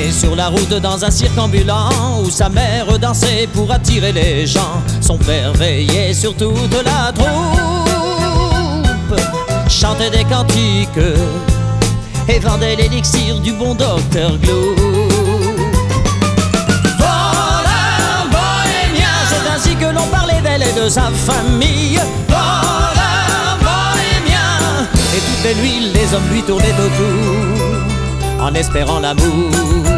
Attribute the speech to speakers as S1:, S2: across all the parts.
S1: né sur la route dans un cirque ambulant où sa mère dansait pour attirer les gens. Son père veillait sur toute la troupe, chantait des cantiques et vendait l'élixir du bon docteur Glou. Voleur bohémien, c'est ainsi que l'on parlait d'elle et de sa famille. Voleur bohémien, et toutes les nuits les hommes lui tournaient autour en espérant l'amour.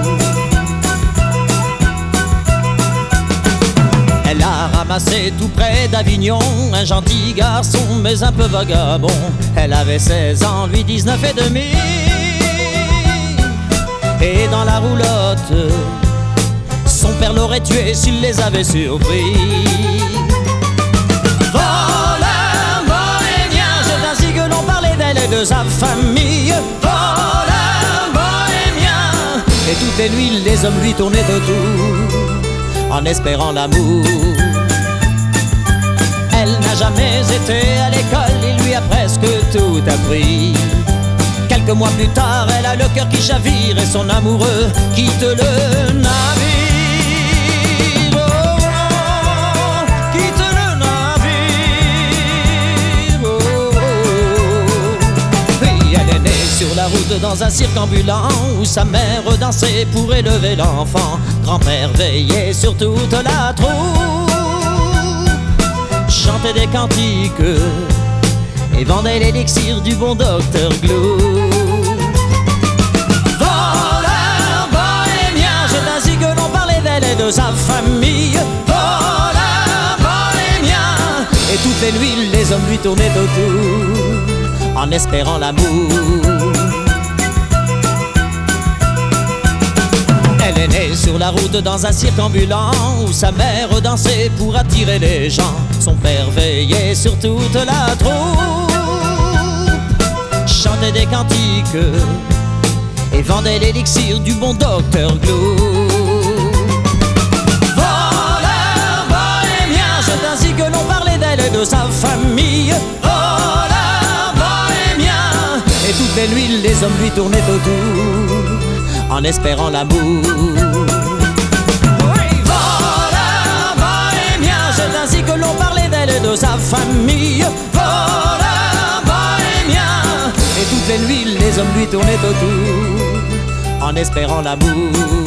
S1: Elle a ramassé tout près d'Avignon un gentil garçon mais un peu vagabond. Elle avait 16 ans, lui 19 et demi. Et dans la roulotte, son père l'aurait tué s'il les avait surpris. Voleur bohémien, c'est ainsi que l'on parlait d'elle et de sa famille. Voleur bohémien, et toutes les nuits les hommes lui tournaient autour en espérant l'amour. Elle n'a jamais été à l'école, il lui a presque tout appris. Quelques mois plus tard, elle a le cœur qui chavire et son amoureux quitte le navire. Oh, oh, quitte le navire. Oh, oh. Oui, elle est née sur la route dans un cirque ambulant où sa mère dansait pour élever l'enfant. Grand-père veillait sur toute la troupe, chantait des cantiques et vendait l'élixir du bon docteur Glou. Voleur bohémien, c'est ainsi que l'on parlait d'elle et de sa famille. Voleur bohémien, et toutes les nuits les hommes lui tournaient autour en espérant l'amour. Elle est née sur la route dans un cirque ambulant où sa mère dansait pour attirer les gens. Son père veillait sur toute la troupe, chantait des cantiques et vendait l'élixir du bon docteur Glou. Voleur bohémien, c'est ainsi que l'on parlait d'elle et de sa famille. Voleur bohémien, et toutes les nuits les hommes lui tournaient autour en espérant l'amour. Oui, voleur bohémien, c'est ainsi que l'on parlait d'elle et de sa famille. Voleur bohémien, et toutes les nuits les hommes lui tournaient autour en espérant l'amour.